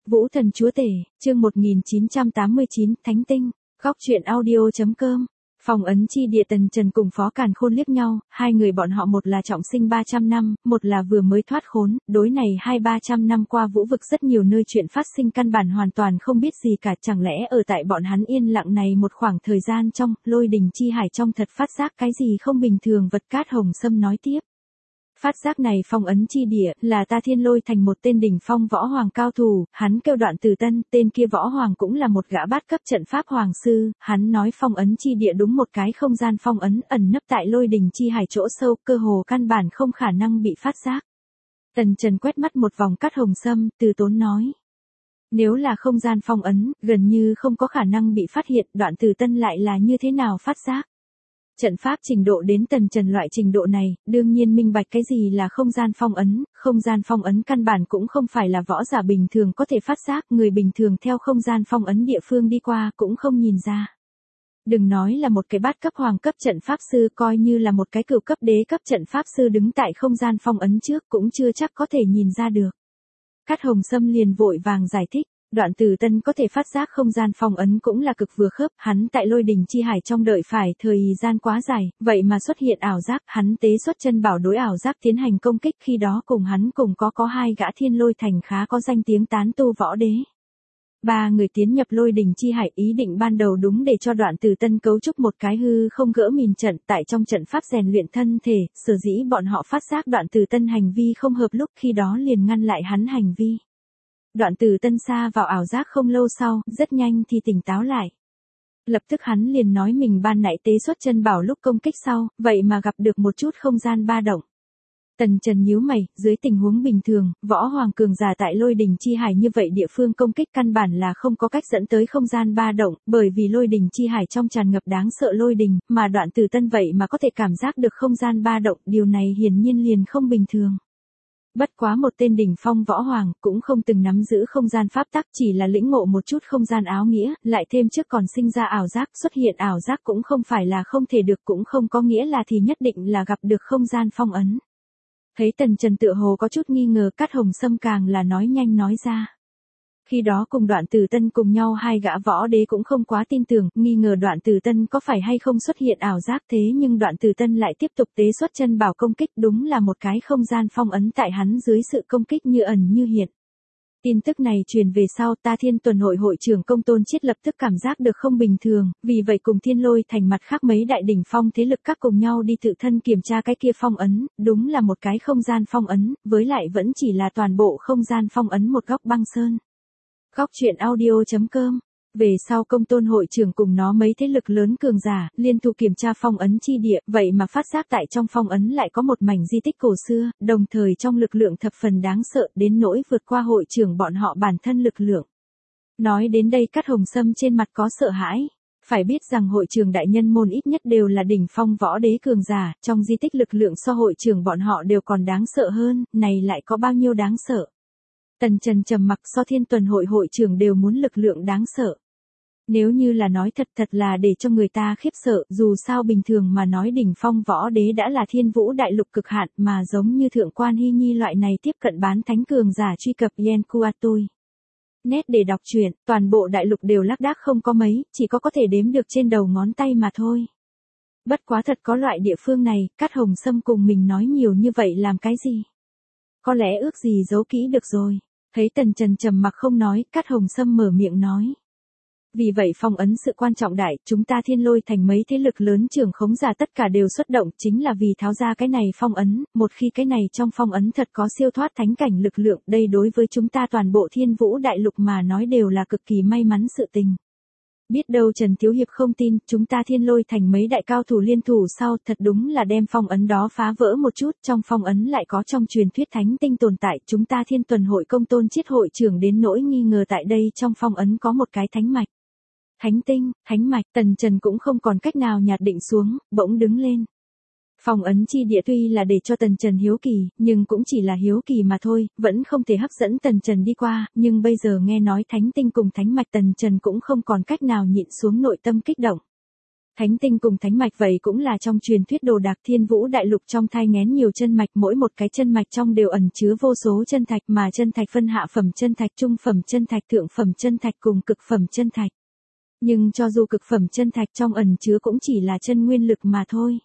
Vũ Thần Chúa Tể, chương 1989, Thánh Tinh, góc truyện audio.com. Phong ấn chi địa. Tần Trần cùng Phó Càn Khôn liếc nhau, hai người bọn họ một là trọng sinh 300 năm, một là vừa mới thoát khốn, đối này 200-300 năm qua vũ vực rất nhiều nơi chuyện phát sinh căn bản hoàn toàn không biết gì cả, chẳng lẽ ở tại bọn hắn yên lặng này một khoảng thời gian trong, lôi đình chi hải trong thật phát giác cái gì không bình thường. Vật Cát Hồng Sâm nói tiếp. Phát giác này phong ấn chi địa, là ta Thiên Lôi Thành một tên đỉnh phong võ hoàng cao thủ, hắn kêu Đoạn Tử Tân, tên kia võ hoàng cũng là một gã bát cấp trận pháp hoàng sư, hắn nói phong ấn chi địa đúng một cái không gian phong ấn ẩn nấp tại lôi đình chi hải chỗ sâu, cơ hồ căn bản không khả năng bị phát giác. Tần Trần quét mắt một vòng Cát Hồng Sâm, từ tốn nói. Nếu là không gian phong ấn, gần như không có khả năng bị phát hiện, Đoạn Tử Tân lại là như thế nào phát giác? Trận pháp trình độ đến Tần Trần loại trình độ này, đương nhiên minh bạch cái gì là không gian phong ấn căn bản cũng không phải là võ giả bình thường có thể phát giác, người bình thường theo không gian phong ấn địa phương đi qua cũng không nhìn ra. Đừng nói là một cái bát cấp hoàng cấp trận pháp sư, coi như là một cái cửu cấp đế cấp trận pháp sư đứng tại không gian phong ấn trước cũng chưa chắc có thể nhìn ra được. Cát Hồng Sâm liền vội vàng giải thích. Đoạn Tử Tân có thể phát giác không gian phong ấn cũng là cực vừa khớp, hắn tại lôi đình chi hải trong đợi phải thời gian quá dài, vậy mà xuất hiện ảo giác, hắn tế xuất chân bảo đối ảo giác tiến hành công kích, khi đó cùng hắn cùng có hai gã Thiên Lôi Thành khá có danh tiếng tán tu võ đế. Ba người tiến nhập lôi đình chi hải, ý định ban đầu đúng để cho Đoạn Tử Tân cấu trúc một cái hư không gỡ mìn trận tại trong trận pháp rèn luyện thân thể, sở dĩ bọn họ phát giác Đoạn Tử Tân hành vi không hợp lúc, khi đó liền ngăn lại hắn hành vi. Đoạn Tử Tân sa vào ảo giác không lâu sau, rất nhanh thì tỉnh táo lại. Lập tức hắn liền nói mình ban nãy tế xuất chân bảo lúc công kích sau, vậy mà gặp được một chút không gian ba động. Tần Trần nhíu mày, dưới tình huống bình thường, võ hoàng cường giả tại lôi đình chi hải như vậy địa phương công kích căn bản là không có cách dẫn tới không gian ba động, bởi vì lôi đình chi hải trong tràn ngập đáng sợ lôi đình, mà Đoạn Tử Tân vậy mà có thể cảm giác được không gian ba động, điều này hiển nhiên liền không bình thường. Bất quá một tên đỉnh phong võ hoàng, cũng không từng nắm giữ không gian pháp tắc, chỉ là lĩnh ngộ một chút không gian áo nghĩa, lại thêm trước còn sinh ra ảo giác, xuất hiện ảo giác cũng không phải là không thể được, cũng không có nghĩa là thì nhất định là gặp được không gian phong ấn. Thấy Tần Trần tựa hồ có chút nghi ngờ, Cát Hồng Sâm càng là nói nhanh nói ra. Khi đó cùng Đoạn Tử Tân cùng nhau hai gã võ đế cũng không quá tin tưởng, nghi ngờ Đoạn Tử Tân có phải hay không xuất hiện ảo giác, thế nhưng Đoạn Tử Tân lại tiếp tục tế xuất chân bảo công kích, đúng là một cái không gian phong ấn tại hắn dưới sự công kích như ẩn như hiện. Tin tức này truyền về sau, ta Thiên Tuần Hội hội trưởng Công Tôn Chiết lập tức cảm giác được không bình thường, vì vậy cùng Thiên Lôi Thành mặt khác mấy đại đỉnh phong thế lực các cùng nhau đi tự thân kiểm tra cái kia phong ấn, đúng là một cái không gian phong ấn, với lại vẫn chỉ là toàn bộ không gian phong ấn một góc băng sơn. Góc truyện audio.com. Về sau Công Tôn hội trưởng cùng nó mấy thế lực lớn cường giả, liên thủ kiểm tra phong ấn chi địa, vậy mà phát giác tại trong phong ấn lại có một mảnh di tích cổ xưa, đồng thời trong lực lượng thập phần đáng sợ, đến nỗi vượt qua hội trưởng bọn họ bản thân lực lượng. Nói đến đây Cát Hồng Sâm trên mặt có sợ hãi. Phải biết rằng hội trưởng đại nhân môn ít nhất đều là đỉnh phong võ đế cường giả, trong di tích lực lượng so hội trưởng bọn họ đều còn đáng sợ hơn, này lại có bao nhiêu đáng sợ. Tần Trần trầm mặc, so Thiên Tuần Hội hội trưởng đều muốn lực lượng đáng sợ. Nếu như là nói thật là để cho người ta khiếp sợ, dù sao bình thường mà nói đỉnh phong võ đế đã là Thiên Vũ đại lục cực hạn, mà giống như Thượng Quan Hy Nhi loại này tiếp cận bán thánh cường giả truy cập Yen Kuatui. Nét để đọc truyện, toàn bộ đại lục đều lác đác không có mấy, chỉ có thể đếm được trên đầu ngón tay mà thôi. Bất quá thật có loại địa phương này, Cát Hồng Sâm cùng mình nói nhiều như vậy làm cái gì? Có lẽ ước gì giấu kỹ được rồi. Thấy Tần Trần trầm mặc không nói, Cát Hồng Sâm mở miệng nói. Vì vậy phong ấn sự quan trọng đại, chúng ta Thiên Lôi Thành mấy thế lực lớn trưởng khống giả tất cả đều xuất động, chính là vì tháo ra cái này phong ấn, một khi cái này trong phong ấn thật có siêu thoát thánh cảnh lực lượng, đây đối với chúng ta toàn bộ Thiên Vũ đại lục mà nói đều là cực kỳ may mắn sự tình. Biết đâu Trần Thiếu Hiệp không tin, chúng ta Thiên Lôi Thành mấy đại cao thủ liên thủ sau, thật đúng là đem phong ấn đó phá vỡ một chút, trong phong ấn lại có trong truyền thuyết thánh tinh tồn tại, chúng ta Thiên Tuần Hội Công Tôn Chiết hội trưởng đến nỗi nghi ngờ tại đây trong phong ấn có một cái thánh mạch. Thánh tinh, thánh mạch, Tần Trần cũng không còn cách nào nhạt định xuống, bỗng đứng lên. Phong ấn chi địa tuy là để cho Tần Trần hiếu kỳ, nhưng cũng chỉ là hiếu kỳ mà thôi, vẫn không thể hấp dẫn Tần Trần đi qua, nhưng bây giờ nghe nói thánh tinh cùng thánh mạch Tần Trần cũng không còn cách nào nhịn xuống nội tâm kích động. Thánh tinh cùng thánh mạch vậy cũng là trong truyền thuyết đồ đạc Thiên Vũ đại lục trong thai nghén nhiều chân mạch, mỗi một cái chân mạch trong đều ẩn chứa vô số chân thạch, mà chân thạch phân hạ phẩm chân thạch, trung phẩm chân thạch, thượng phẩm chân thạch cùng cực phẩm chân thạch. Nhưng cho dù cực phẩm chân thạch trong ẩn chứa cũng chỉ là chân nguyên lực mà thôi.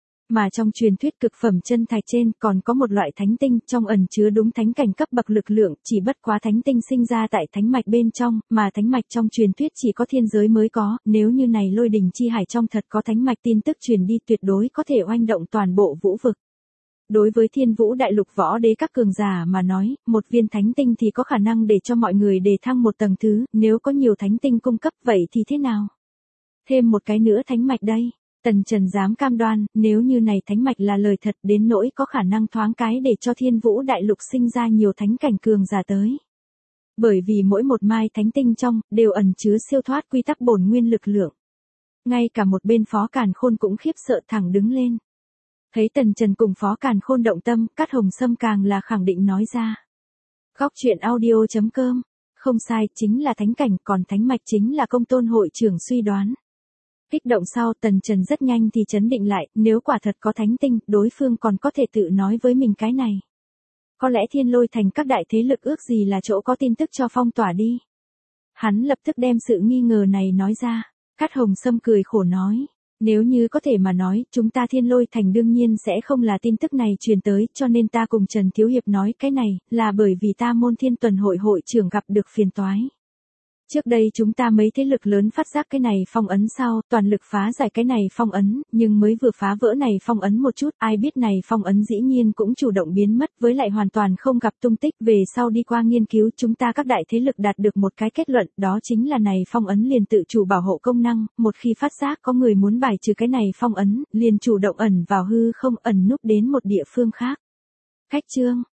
Mà trong truyền thuyết cực phẩm chân thạch trên còn có một loại thánh tinh trong ẩn chứa đúng thánh cảnh cấp bậc lực lượng, chỉ bất quá thánh tinh sinh ra tại thánh mạch bên trong, mà thánh mạch trong truyền thuyết chỉ có thiên giới mới có, nếu như này Lôi Đình chi hải trong thật có thánh mạch tin tức truyền đi tuyệt đối có thể oanh động toàn bộ vũ vực. Đối với Thiên Vũ đại lục võ đế các cường giả mà nói, một viên thánh tinh thì có khả năng để cho mọi người đề thăng một tầng thứ, nếu có nhiều thánh tinh cung cấp vậy thì thế nào? Thêm một cái nữa thánh mạch đây. Tần Trần dám cam đoan, nếu như này thánh mạch là lời thật đến nỗi có khả năng thoáng cái để cho Thiên Vũ đại lục sinh ra nhiều thánh cảnh cường giả tới. Bởi vì mỗi một mai thánh tinh trong, đều ẩn chứa siêu thoát quy tắc bổn nguyên lực lượng. Ngay cả một bên Phó Càn Khôn cũng khiếp sợ thẳng đứng lên. Thấy Tần Trần cùng Phó Càn Khôn động tâm, Cát Hồng Sâm càng là khẳng định nói ra. Góc truyện audio.com. Không sai, chính là thánh cảnh, còn thánh mạch chính là Công Tôn hội trưởng suy đoán. Kích động sau Tần Trần rất nhanh thì chấn định lại, nếu quả thật có thánh tinh, đối phương còn có thể tự nói với mình cái này. Có lẽ Thiên Lôi thành các đại thế lực ước gì là chỗ có tin tức cho phong tỏa đi. Hắn lập tức đem sự nghi ngờ này nói ra. Cát Hồng Sâm cười khổ nói. Nếu như có thể mà nói, chúng ta Thiên Lôi thành đương nhiên sẽ không là tin tức này truyền tới, cho nên ta cùng Trần Thiếu Hiệp nói cái này, là bởi vì ta Môn Thiên Tuần hội hội trưởng gặp được phiền toái. Trước đây chúng ta mấy thế lực lớn phát giác cái này phong ấn sau, toàn lực phá giải cái này phong ấn, nhưng mới vừa phá vỡ này phong ấn một chút, ai biết này phong ấn dĩ nhiên cũng chủ động biến mất, với lại hoàn toàn không gặp tung tích. Về sau đi qua nghiên cứu, chúng ta các đại thế lực đạt được một cái kết luận, đó chính là này phong ấn liền tự chủ bảo hộ công năng, một khi phát giác có người muốn bài trừ cái này phong ấn, liền chủ động ẩn vào hư không, ẩn núp đến một địa phương khác. Khách chương